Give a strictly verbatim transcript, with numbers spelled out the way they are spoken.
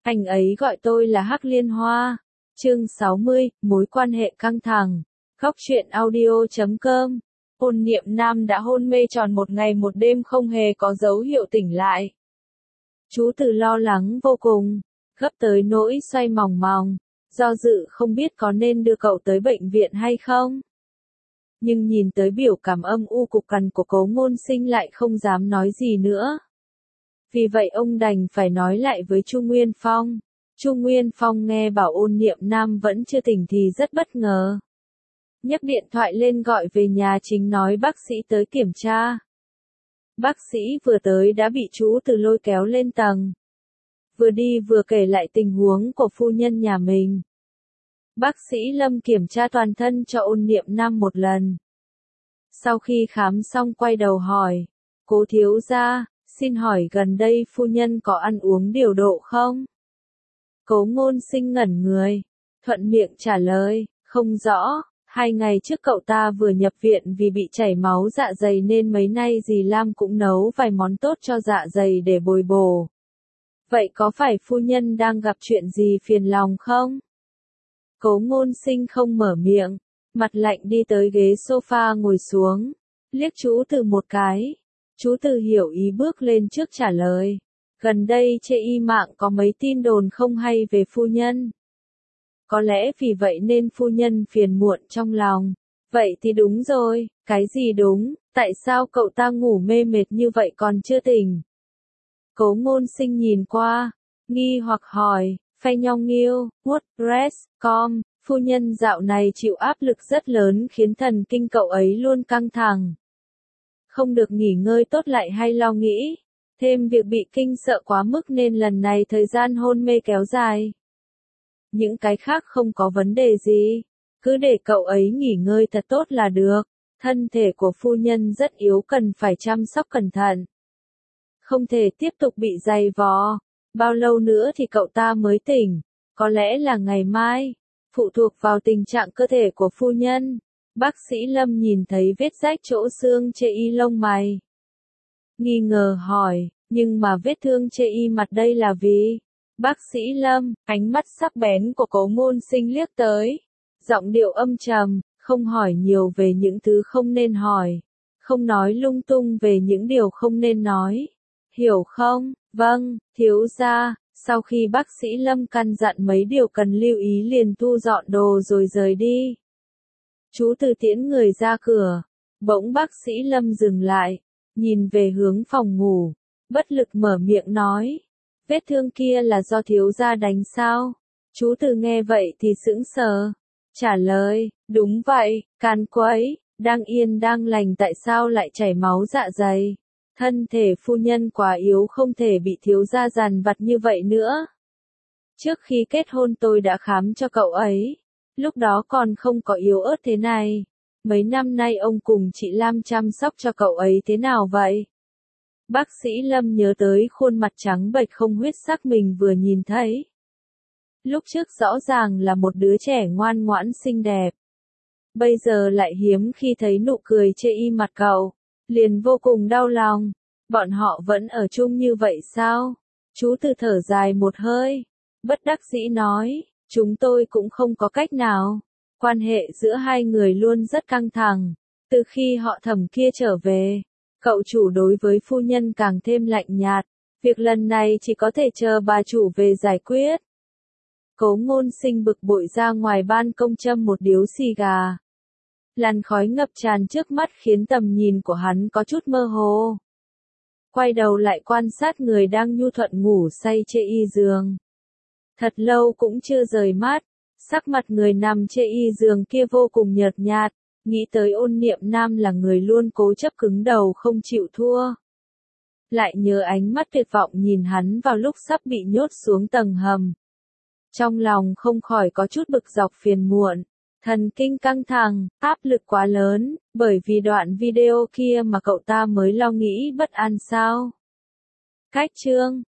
Anh ấy gọi tôi là Hắc Liên Hoa. Chương sáu mươi, mối quan hệ căng thẳng. Góc truyện audio chấm com. Ôn Niệm Nam đã hôn mê tròn một ngày một đêm không hề có dấu hiệu tỉnh lại. Chú Từ lo lắng vô cùng, gấp tới nỗi xoay mòng mòng, do dự không biết có nên đưa cậu tới bệnh viện hay không. Nhưng nhìn tới biểu cảm âm u cục cằn của Cố Ngôn Sinh lại không dám nói gì nữa. Vì vậy ông đành phải nói lại với Chu Nguyên Phong. Chu Nguyên Phong nghe bảo Ôn Niệm Nam vẫn chưa tỉnh thì rất bất ngờ. Nhấc điện thoại lên gọi về nhà chính nói bác sĩ tới kiểm tra. Bác sĩ vừa tới đã bị chú Từ lôi kéo lên tầng. Vừa đi vừa kể lại tình huống của phu nhân nhà mình. Bác sĩ Lâm kiểm tra toàn thân cho Ôn Niệm Nam một lần. Sau khi khám xong quay đầu hỏi, Cố thiếu gia, xin hỏi gần đây phu nhân có ăn uống điều độ không? Cố Ngôn Sinh ngẩn người, thuận miệng trả lời, không rõ, hai ngày trước cậu ta vừa nhập viện vì bị chảy máu dạ dày nên mấy nay dì Lam cũng nấu vài món tốt cho dạ dày để bồi bổ. Vậy có phải phu nhân đang gặp chuyện gì phiền lòng không? Cố Ngôn Sinh không mở miệng, mặt lạnh đi tới ghế sofa ngồi xuống, liếc chú Từ một cái. Chú Từ hiểu ý bước lên trước trả lời. Gần đây trên y mạng có mấy tin đồn không hay về phu nhân. Có lẽ vì vậy nên phu nhân phiền muộn trong lòng. Vậy thì đúng rồi, cái gì đúng, tại sao cậu ta ngủ mê mệt như vậy còn chưa tỉnh? Cố Ngôn Sinh nhìn qua, nghi hoặc hỏi, Phay Nhong Nghiêu, WordPress chấm com, phu nhân dạo này chịu áp lực rất lớn khiến thần kinh cậu ấy luôn căng thẳng. Không được nghỉ ngơi tốt lại hay lo nghĩ, thêm việc bị kinh sợ quá mức nên lần này thời gian hôn mê kéo dài. Những cái khác không có vấn đề gì, cứ để cậu ấy nghỉ ngơi thật tốt là được, thân thể của phu nhân rất yếu cần phải chăm sóc cẩn thận. Không thể tiếp tục bị dày vò, bao lâu nữa thì cậu ta mới tỉnh, có lẽ là ngày mai, phụ thuộc vào tình trạng cơ thể của phu nhân. Bác sĩ Lâm nhìn thấy vết rách chỗ xương trên y lông mày. Nghi ngờ hỏi, nhưng mà vết thương trên y mặt đây là vì... Bác sĩ Lâm, ánh mắt sắc bén của Cố Ngôn Sinh liếc tới. Giọng điệu âm trầm, không hỏi nhiều về những thứ không nên hỏi. Không nói lung tung về những điều không nên nói. Hiểu không? Vâng, thiếu gia. Sau khi bác sĩ Lâm căn dặn mấy điều cần lưu ý liền thu dọn đồ rồi rời đi. Chú Từ tiễn người ra cửa. Bỗng bác sĩ Lâm dừng lại, nhìn về hướng phòng ngủ. Bất lực mở miệng nói. Vết thương kia là do thiếu gia đánh sao? Chú Từ nghe vậy thì sững sờ. Trả lời, đúng vậy, can quấy, đang yên đang lành tại sao lại chảy máu dạ dày? Thân thể phu nhân quá yếu không thể bị thiếu gia dằn vặt như vậy nữa. Trước khi kết hôn tôi đã khám cho cậu ấy. Lúc đó còn không có yếu ớt thế này. Mấy năm nay ông cùng chị Lam chăm sóc cho cậu ấy thế nào vậy? Bác sĩ Lâm nhớ tới khuôn mặt trắng bệch không huyết sắc mình vừa nhìn thấy. Lúc trước rõ ràng là một đứa trẻ ngoan ngoãn xinh đẹp. Bây giờ lại hiếm khi thấy nụ cười trên y mặt cậu. Liền vô cùng đau lòng. Bọn họ vẫn ở chung như vậy sao? Chú Từ thở dài một hơi. Bất đắc dĩ nói, chúng tôi cũng không có cách nào. Quan hệ giữa hai người luôn rất căng thẳng. Từ khi họ Thẩm kia trở về, cậu chủ đối với phu nhân càng thêm lạnh nhạt. Việc lần này chỉ có thể chờ bà chủ về giải quyết. Cố Ngôn Sinh bực bội ra ngoài ban công châm một điếu xì gà. Làn khói ngập tràn trước mắt khiến tầm nhìn của hắn có chút mơ hồ. Quay đầu lại quan sát người đang nhu thuận ngủ say trên y giường. Thật lâu cũng chưa rời mắt, sắc mặt người nằm trên y giường kia vô cùng nhợt nhạt, nghĩ tới Ôn Niệm Nam là người luôn cố chấp cứng đầu không chịu thua. Lại nhớ ánh mắt tuyệt vọng nhìn hắn vào lúc sắp bị nhốt xuống tầng hầm. Trong lòng không khỏi có chút bực dọc phiền muộn. Thần kinh căng thẳng, áp lực quá lớn, bởi vì đoạn video kia mà cậu ta mới lo nghĩ bất an sao. Cách chương